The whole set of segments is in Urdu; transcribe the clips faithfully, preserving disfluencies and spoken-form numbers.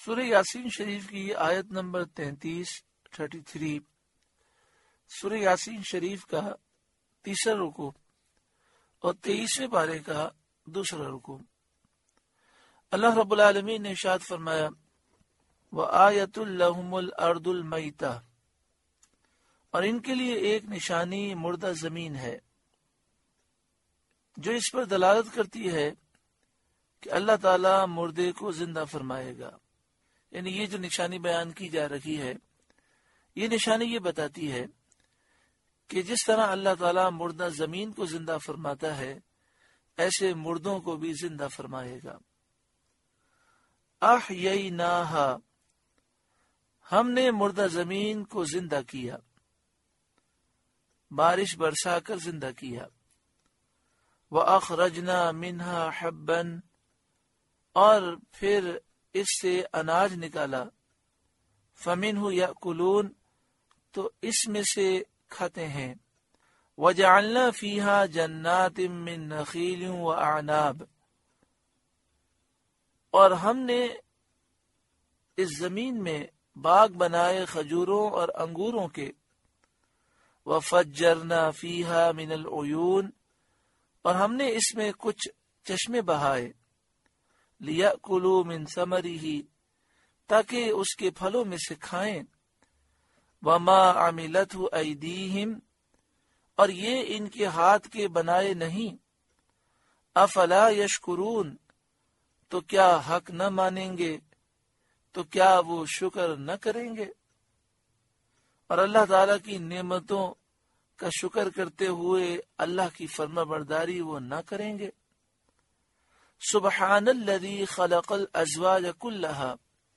سورہ یاسین شریف کی آیت نمبر تینتیس تھرٹی تھری سورہ یاسین شریف کا تیسرا رکوع اور تیئیسویں پارے کا دوسرا رکوع۔ اللہ رب العالمین نے ارشاد فرمایا وَآیَةٌ لَهُمُ الْأَرْضُ الْمَيْتَةُ، اور ان کے لیے ایک نشانی مردہ زمین ہے جو اس پر دلالت کرتی ہے کہ اللہ تعالی مردے کو زندہ فرمائے گا۔ یعنی یہ جو نشانی بیان کی جا رہی ہے، یہ نشانی یہ بتاتی ہے کہ جس طرح اللہ تعالیٰ مردہ زمین کو زندہ فرماتا ہے، ایسے مردوں کو بھی زندہ فرمائے گا۔ احییناہا، ہم نے مردہ زمین کو زندہ کیا، بارش برسا کر زندہ کیا۔ وَأَخْرَجْنَا مِنْهَا حَبًّا، اور پھر اس سے اناج نکالا۔ فَمِنْهُ يَأْكُلُونَ، تو اس میں سے کھاتے ہیں۔ وَجَعَلْنَا فِيهَا جَنَّاتٍ مِّن نَخِيلٍ وَأَعْنَابٍ، اور ہم نے اس زمین میں باغ بنائے کھجوروں اور انگوروں کے۔ وَفَجَّرْنَا فِيهَا مِنَ الْعُيُونِ، اور ہم نے اس میں کچھ چشمے بہائے۔ لِيَأْكُلُوا مِن ثَمَرِهِ، تاکہ اس کے پھلوں میں سے کھائیں۔ وَمَا عَمِلَتْهُ أَيْدِيهِمْ، اور یہ ان کے ہاتھ کے بنائے نہیں۔ أَفَلَا يَشْكُرُونَ، تو کیا حق نہ مانیں گے، تو کیا وہ شکر نہ کریں گے؟ اور اللہ تعالیٰ کی نعمتوں کا شکر کرتے ہوئے اللہ کی فرما برداری وہ نہ کریں گے۔ سبحان الذی خلق الازواج کلھا،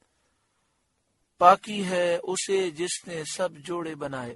پاکی ہے اسے جس نے سب جوڑے بنائے۔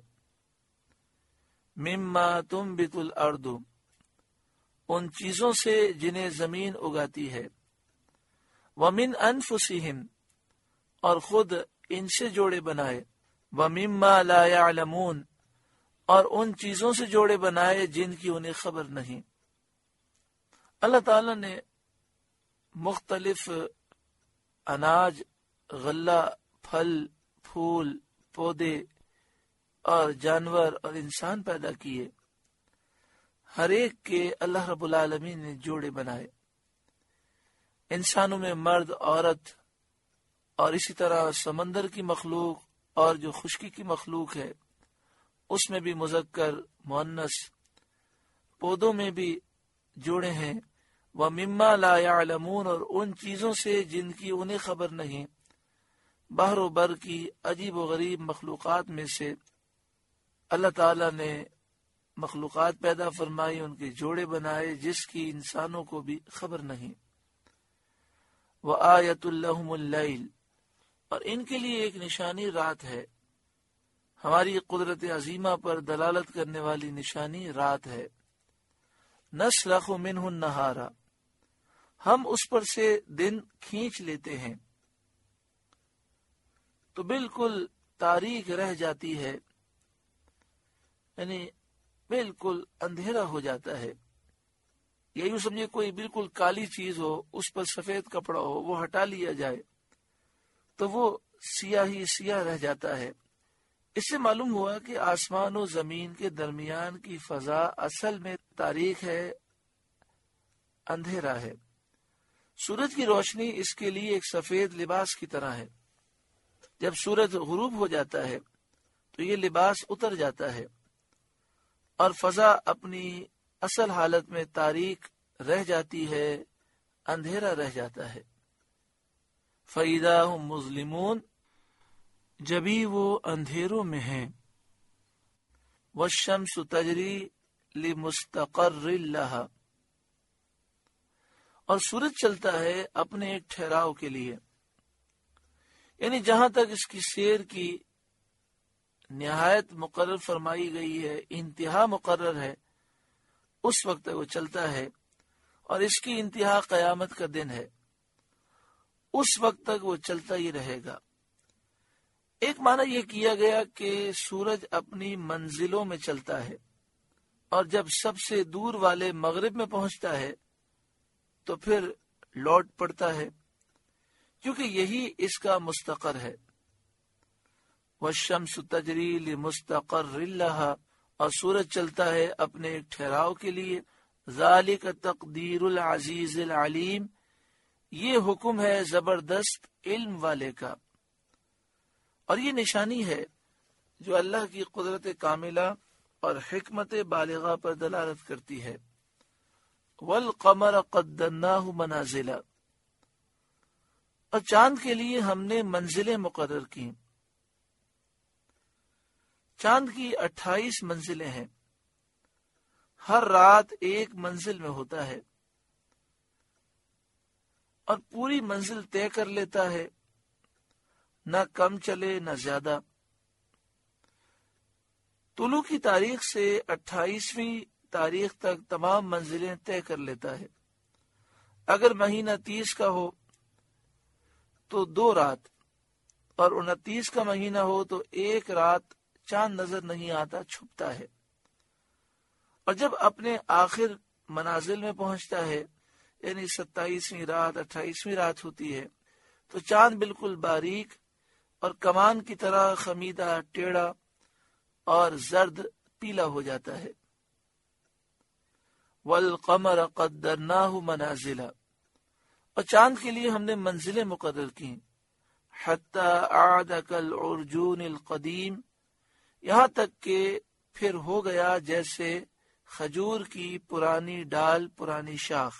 مما تنبت الارض، ان چیزوں سے جنہیں زمین اگاتی ہے۔ ومن انفسہم، اور خود ان سے جوڑے بنائے۔ ومما لا يعلمون، اور ان چیزوں سے جوڑے بنائے جن کی انہیں خبر نہیں۔ اللہ تعالیٰ نے مختلف اناج، غلہ، پھل، پھول، پودے اور جانور اور انسان پیدا کیے۔ ہر ایک کے اللہ رب العالمین نے جوڑے بنائے۔ انسانوں میں مرد، عورت، اور اسی طرح سمندر کی مخلوق اور جو خشکی کی مخلوق ہے اس میں بھی مذکر مؤنث، پودوں میں بھی جوڑے ہیں۔ وَمِمَّا لَا يَعْلَمُونَ، اور ان چیزوں سے جن کی انہیں خبر نہیں۔ بحر و بر کی عجیب و غریب مخلوقات میں سے اللہ تعالیٰ نے مخلوقات پیدا فرمائی، ان کے جوڑے بنائے جس کی انسانوں کو بھی خبر نہیں۔ وَآیَةٌ لَهُمُ اللَّيْلُ، اور ان کے لیے ایک نشانی رات ہے۔ ہماری قدرت عظیمہ پر دلالت کرنے والی نشانی رات ہے۔ نسلخ منہ النہار، ہم اس پر سے دن کھینچ لیتے ہیں تو بالکل تاریک رہ جاتی ہے، یعنی بالکل اندھیرا ہو جاتا ہے۔ یا یوں سمجھے کوئی بالکل کالی چیز ہو، اس پر سفید کپڑا ہو، وہ ہٹا لیا جائے تو وہ سیاہ ہی سیاہ رہ جاتا ہے۔ اس سے معلوم ہوا کہ آسمان و زمین کے درمیان کی فضا اصل میں تاریک ہے، اندھیرا ہے۔ سورج کی روشنی اس کے لیے ایک سفید لباس کی طرح ہے۔ جب سورج غروب ہو جاتا ہے تو یہ لباس اتر جاتا ہے اور فضا اپنی اصل حالت میں تاریک رہ جاتی ہے، اندھیرا رہ جاتا ہے۔ فَإِذَا هُمْ مُظْلِمُونَ، جبھی وہ اندھیروں میں ہیں۔ وَالشَّمْسُ تَجْرِي لِمُسْتَقَرٍّ لَهَا، اور سورج چلتا ہے اپنے ایک ٹھہراؤ کے لیے، یعنی جہاں تک اس کی سیر کی نہایت مقرر فرمائی گئی ہے، انتہا مقرر ہے، اس وقت تک وہ چلتا ہے، اور اس کی انتہا قیامت کا دن ہے، اس وقت تک وہ چلتا ہی رہے گا۔ ایک معنی یہ کیا گیا کہ سورج اپنی منزلوں میں چلتا ہے، اور جب سب سے دور والے مغرب میں پہنچتا ہے تو پھر لوٹ پڑتا ہے، کیونکہ یہی اس کا مستقر ہے. والشمس تجری لمستقر لها، اور سورج چلتا ہے اپنے ایک ٹھہراؤ کے لیے. ذالک تقدیر العزیز العلیم، یہ حکم ہے زبردست علم والے کا، اور یہ نشانی ہے جو اللہ کی قدرت کاملہ اور حکمت بالغہ پر دلالت کرتی ہے. والقمر قدرناہ منازل، اور چاند کے لیے ہم نے منزلیں مقرر کی. چاند کی اٹھائیس منزلیں ہیں، ہر رات ایک منزل میں ہوتا ہے اور پوری منزل طے کر لیتا ہے، نہ کم چلے نہ زیادہ. طلوع کی تاریخ سے اٹھائیسویں تاریخ تک تمام منزلیں طے کر لیتا ہے. اگر مہینہ تیس کا ہو تو دو رات، اور انتیس کا مہینہ ہو تو ایک رات چاند نظر نہیں آتا، چھپتا ہے. اور جب اپنے آخر منازل میں پہنچتا ہے، یعنی ستائیسویں رات اٹھائیسویں رات ہوتی ہے، تو چاند بالکل باریک اور کمان کی طرح خمیدہ، ٹیڑھا اور زرد پیلا ہو جاتا ہے. والقمر قدرناہ منازل، اور چاند کے لیے ہم نے منزلیں مقرر کی. حتی عاد کالعرجون القدیم، یہاں تک کہ پھر ہو گیا جیسے کھجور کی پرانی ڈال، پرانی شاخ.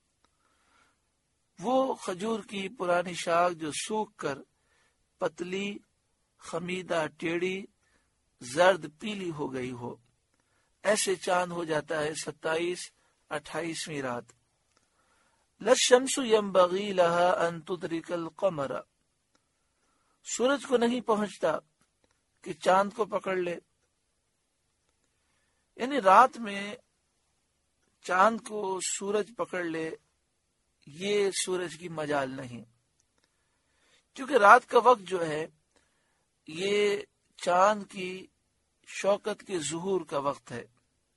وہ کھجور کی پرانی شاخ جو سوکھ کر پتلی، خمیدہ، ٹیڑھی، زرد پیلی ہو گئی ہو، ایسے چاند ہو جاتا ہے ستائیس اٹھائیسویں رات. للشمس ينبغي لها ان تدرك القمر، سورج کو نہیں پہنچتا کہ چاند کو پکڑ لے. یعنی رات میں چاند کو سورج پکڑ لے، یہ سورج کی مجال نہیں، کیونکہ رات کا وقت جو ہے یہ چاند کی شوکت کے ظہور کا وقت ہے.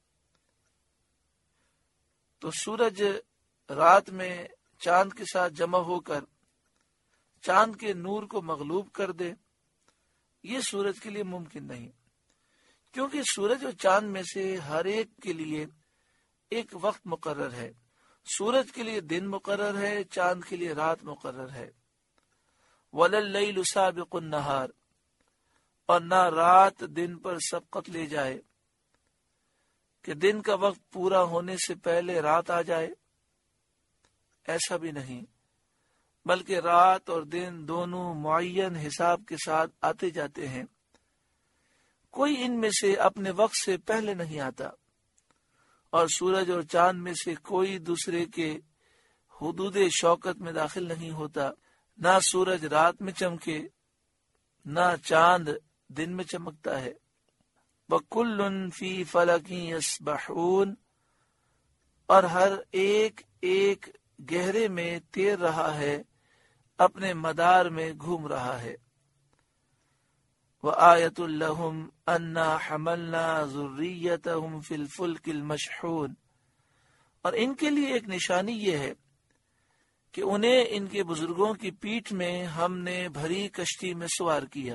تو سورج رات میں چاند کے ساتھ جمع ہو کر چاند کے نور کو مغلوب کر دے، یہ سورج کے لیے ممکن نہیں، کیونکہ سورج اور چاند میں سے ہر ایک کے لیے ایک وقت مقرر ہے. سورج کے لیے دن مقرر ہے، چاند کے لیے رات مقرر ہے. وَلَلَّيْلُ سَابِقُ النَّهَارِ، اور نہ رات دن پر سبقت لے جائے کہ دن کا وقت پورا ہونے سے پہلے رات آ جائے، ایسا بھی نہیں، بلکہ رات اور دن دونوں معین حساب کے ساتھ آتے جاتے ہیں. کوئی ان میں سے اپنے وقت سے پہلے نہیں آتا، اور سورج اور چاند میں سے کوئی دوسرے کے حدود شوکت میں داخل نہیں ہوتا. نہ سورج رات میں چمکے نہ چاند دن میں چمکتا ہے. وَكُلٌّ فِي فَلَكٍ يَسْبَحُونَ، اور ہر ایک ایک گہرے میں تیر رہا ہے، اپنے مدار میں گھوم رہا ہے. وَآیَةٌ لَهُمْ أَنَّا حَمَلْنَا ذُرِّيَّتَهُمْ فِي الْفُلْكِ الْمَشْحُونِ، اور ان کے لیے ایک نشانی یہ ہے کہ انہیں ان کے بزرگوں کی پیٹھ میں ہم نے بھری کشتی میں سوار کیا،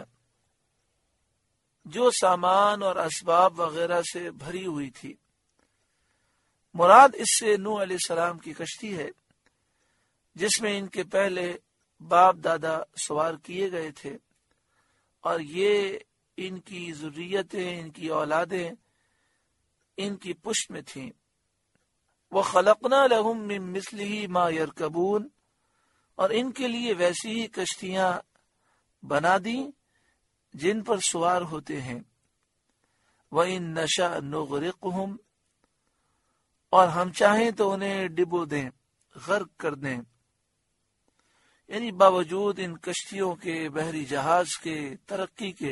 جو سامان اور اسباب وغیرہ سے بھری ہوئی تھی. مراد اس سے نوح علیہ السلام کی کشتی ہے، جس میں ان کے پہلے باپ دادا سوار کیے گئے تھے، اور یہ ان کی ذریتیں، ان کی اولادیں ان کی پشت میں تھیں. وَخَلَقْنَا لَهُم مِّن مِّثْلِهِ مَا يَرْكَبُونَ، اور ان کے لیے ویسی ہی کشتیاں بنا دیں جن پر سوار ہوتے ہیں. وَإِن نَّشَأْ نُغْرِقْهُمْ، اور ہم چاہیں تو انہیں ڈبو دیں، غرق کر دیں. یعنی باوجود ان کشتیوں کے، بحری جہاز کے ترقی کے،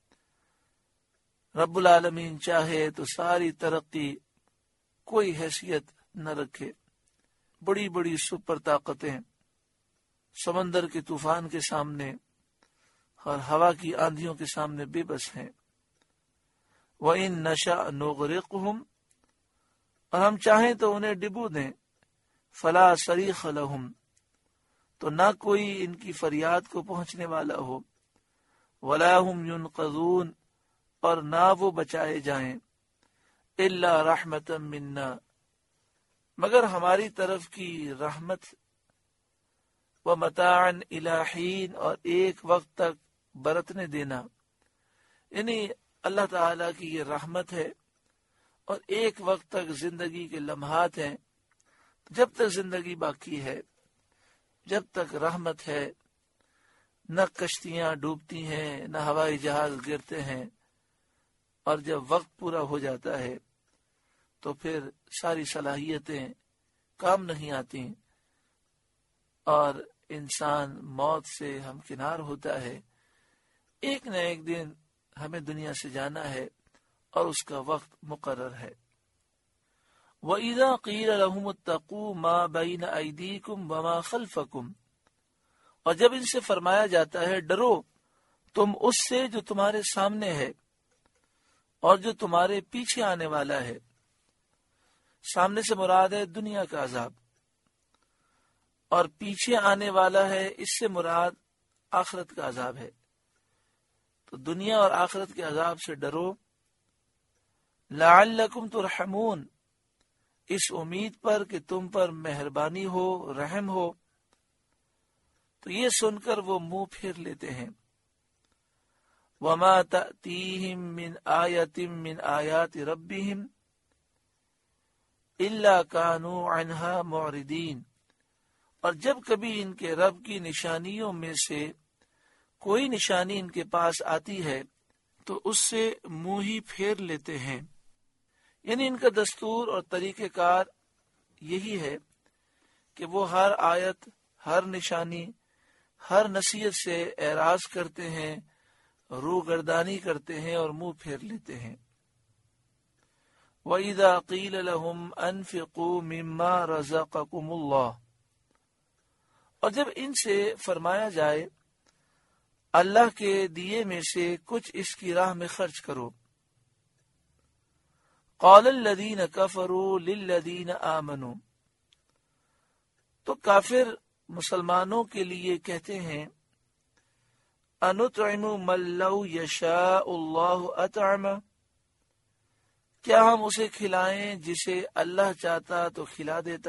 رب العالمین چاہے تو ساری ترقی کوئی حیثیت نہ رکھے. بڑی بڑی سپر طاقتیں سمندر کے طوفان کے سامنے اور ہوا کی آندھیوں کے سامنے بے بس ہیں. وَإِن نَّشَأْ نُغْرِقْهُمْ، اور ہم چاہیں تو انہیں ڈبو دیں. فَلَا صَرِيخَ لَهُمْ، تو نہ کوئی ان کی فریاد کو پہنچنے والا ہو، ولا هم ينقذون، اور نہ وہ بچائے جائیں، الا رحمتا منا، مگر ہماری طرف کی رحمت، ومتاعا الی حین، اور ایک وقت تک برتنے دینا، یعنی اللہ تعالیٰ کی یہ رحمت ہے اور ایک وقت تک زندگی کے لمحات ہیں، جب تک زندگی باقی ہے، جب تک رحمت ہے، نہ کشتیاں ڈوبتی ہیں، نہ ہوائی جہاز گرتے ہیں، اور جب وقت پورا ہو جاتا ہے تو پھر ساری صلاحیتیں کام نہیں آتی اور انسان موت سے ہمکنار ہوتا ہے۔ ایک نہ ایک دن ہمیں دنیا سے جانا ہے اور اس کا وقت مقرر ہے۔ وَإِذَا قِيلَ لَهُمُ اتَّقُوا مَا بَيْنَ أَيْدِيكُمْ وَمَا خَلْفَكُمْ، اور جب ان سے فرمایا جاتا ہے ڈرو تم اس سے جو تمہارے سامنے ہے اور جو تمہارے پیچھے آنے والا ہے، سامنے سے مراد ہے دنیا کا عذاب، اور پیچھے آنے والا ہے، اس سے مراد آخرت کا عذاب ہے، تو دنیا اور آخرت کے عذاب سے ڈرو، لعلکم ترحمون، اس امید پر کہ تم پر مہربانی ہو، رحم ہو۔ تو یہ سن کر وہ منہ پھیر لیتے ہیں۔ وما تأتیہم من آیۃ من آیات ربہم الا کانوا عنہا معرضین، اور جب کبھی ان کے رب کی نشانیوں میں سے کوئی نشانی ان کے پاس آتی ہے تو اس سے منہ ہی پھیر لیتے ہیں۔ یعنی ان کا دستور اور طریقہ کار یہی ہے کہ وہ ہر آیت، ہر نشانی، ہر نصیحت سے اعراض کرتے ہیں، روح گردانی کرتے ہیں اور منہ پھیر لیتے ہیں۔ وَإِذَا قِيلَ لَهُمْ أَنفِقُوا مِمَّا رَزَقَكُمُ اللَّهُ، اور جب ان سے فرمایا جائے اللہ کے دیے میں سے کچھ اس کی راہ میں خرچ کرو، قَالَ الَّذِينَ كَفَرُوا لِلَّذِينَ آمَنُوا، تو کافر مسلمانوں کے لیے کہتے ہیں أَنُطْعِمُ مَن لَّوْ يَشَاءُ اللَّهُ أَطْعَمَهُ، کیا ہم اسے کھلائیں جسے اللہ چاہتا تو کھلا دیتا۔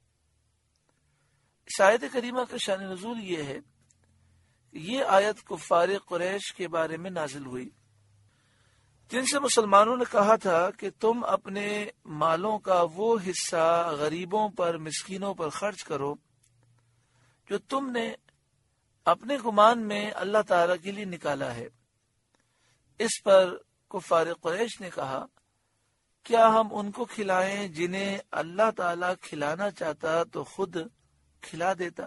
اس آیت کریمہ کا شان نزول یہ ہے کہ یہ آیت کفار قریش کے بارے میں نازل ہوئی، جن سے مسلمانوں نے کہا تھا کہ تم اپنے مالوں کا وہ حصہ غریبوں پر، مسکینوں پر خرچ کرو جو تم نے اپنے گمان میں اللہ تعالیٰ کے لیے نکالا ہے۔ اس پر کفار قریش نے کہا کیا ہم ان کو کھلائیں جنہیں اللہ تعالیٰ کھلانا چاہتا تو خود کھلا دیتا۔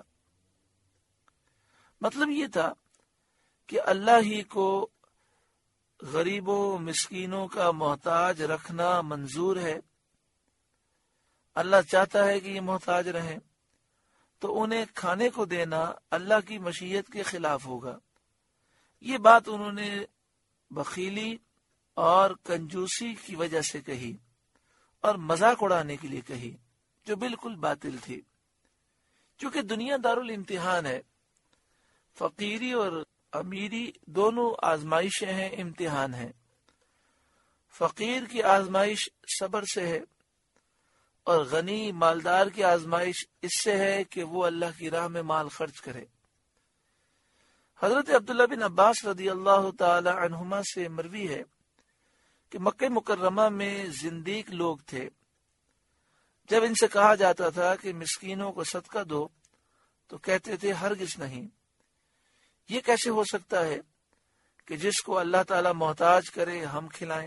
مطلب یہ تھا کہ اللہ ہی کو غریبوں مسکینوں کا محتاج رکھنا منظور ہے، اللہ چاہتا ہے کہ یہ محتاج رہیں، تو انہیں کھانے کو دینا اللہ کی مشیت کے خلاف ہوگا۔ یہ بات انہوں نے بخیلی اور کنجوسی کی وجہ سے کہی اور مذاق اڑانے کے لیے کہی، جو بالکل باطل تھی، کیونکہ دنیا دار الامتحان ہے، فقیری اور امیری دونوں آزمائشیں ہیں، امتحان ہیں۔ فقیر کی آزمائش صبر سے ہے اور غنی مالدار کی آزمائش اس سے ہے کہ وہ اللہ کی راہ میں مال خرچ کرے۔ حضرت عبداللہ بن عباس رضی اللہ تعالی عنہما سے مروی ہے کہ مکہ مکرمہ میں زندیق لوگ تھے، جب ان سے کہا جاتا تھا کہ مسکینوں کو صدقہ دو تو کہتے تھے ہرگز نہیں، یہ کیسے ہو سکتا ہے کہ جس کو اللہ تعالی محتاج کرے ہم کھلائیں۔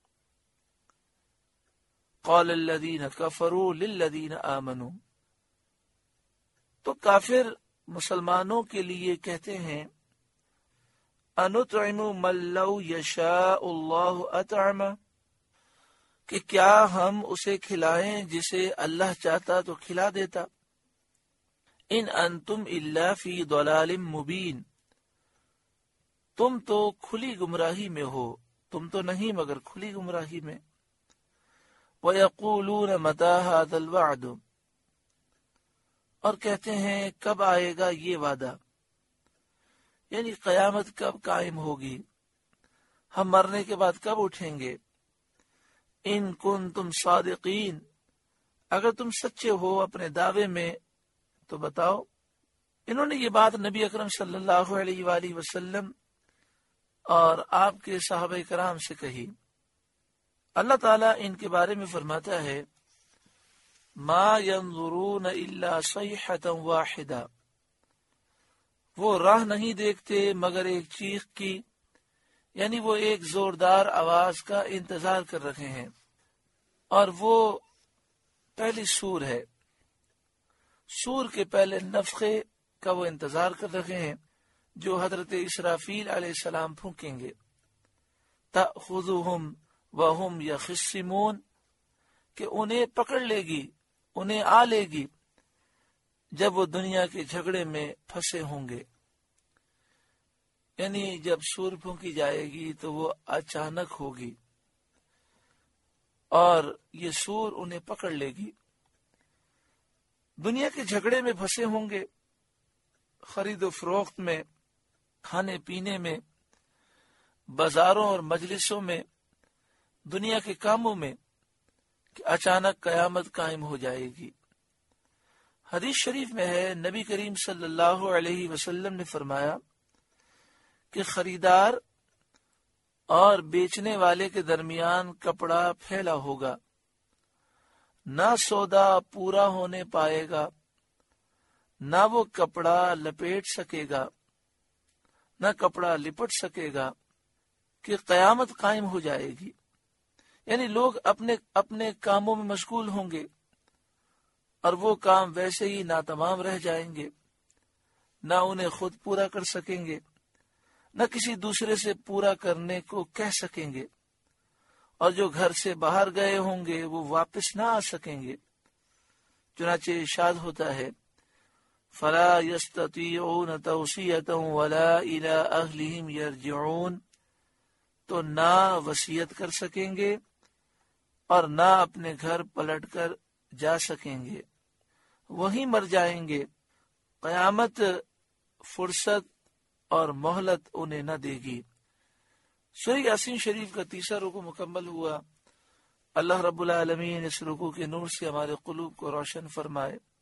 قال الذین کفروا للذین آمنوا، تو کافر مسلمانوں کے لیے کہتے ہیں انطعم من لو یشاء اللہ اطعمہ، کہ کیا ہم اسے کھلائیں جسے اللہ چاہتا تو کھلا دیتا۔ ان انتم الا فی ضلال مبین، تم تو کھلی گمراہی میں ہو، تم تو نہیں مگر کھلی گمراہی میں۔ وَيَقُولُونَ مَتَى هَذَا الْوَعْدُ، اور کہتے ہیں کب آئے گا یہ وعدہ، یعنی قیامت کب قائم ہوگی، ہم مرنے کے بعد کب اٹھیں گے۔ ان کنتم صادقین، اگر تم سچے ہو اپنے دعوے میں تو بتاؤ۔ انہوں نے یہ بات نبی اکرم صلی اللہ علیہ وآلہ وسلم اور آپ کے صحابہ کرام سے کہی۔ اللہ تعالیٰ ان کے بارے میں فرماتا ہے ما ينظرون الا صیحة واحدہ، وہ راہ نہیں دیکھتے مگر ایک چیخ کی، یعنی وہ ایک زوردار آواز کا انتظار کر رہے ہیں، اور وہ پہلی سور ہے، سور کے پہلے نفخے کا وہ انتظار کر رہے ہیں جو حضرت اسرافیل علیہ السلام پھونکیں گے۔ تأخذهم وهم یخصمون، کہ انہیں پکڑ لے گی، انہیں آ لے گی جب وہ دنیا کے جھگڑے میں پھنسے ہوں گے، یعنی جب سور پھونکی جائے گی تو وہ اچانک ہوگی اور یہ سور انہیں پکڑ لے گی۔ دنیا کے جھگڑے میں پھنسے ہوں گے، خرید و فروخت میں، کھانے پینے میں، بازاروں اور مجلسوں میں، دنیا کے کاموں میں، کہ اچانک قیامت قائم ہو جائے گی۔ حدیث شریف میں ہے نبی کریم صلی اللہ علیہ وسلم نے فرمایا کہ خریدار اور بیچنے والے کے درمیان کپڑا پھیلا ہوگا، نہ سودا پورا ہونے پائے گا، نہ وہ کپڑا لپیٹ سکے گا، نہ کپڑا لپٹ سکے گا، کہ قیامت قائم ہو جائے گی۔ یعنی لوگ اپنے اپنے کاموں میں مشغول ہوں گے اور وہ کام ویسے ہی ناتمام رہ جائیں گے، نہ انہیں خود پورا کر سکیں گے، نہ کسی دوسرے سے پورا کرنے کو کہہ سکیں گے، اور جو گھر سے باہر گئے ہوں گے وہ واپس نہ آ سکیں گے۔ چنانچہ ارشاد ہوتا ہے فلا يستطيعون توصیۃ ولا الى اہلہم یرجعون، تو نہ وصیت کر سکیں گے اور نہ اپنے گھر پلٹ کر جا سکیں گے، وہیں مر جائیں گے، قیامت فرصت اور مہلت انہیں نہ دے گی۔ سورہ یاسین شریف کا تیسرا رکوع مکمل ہوا۔ اللہ رب العالمین اس رکوع کے نور سے ہمارے قلوب کو روشن فرمائے۔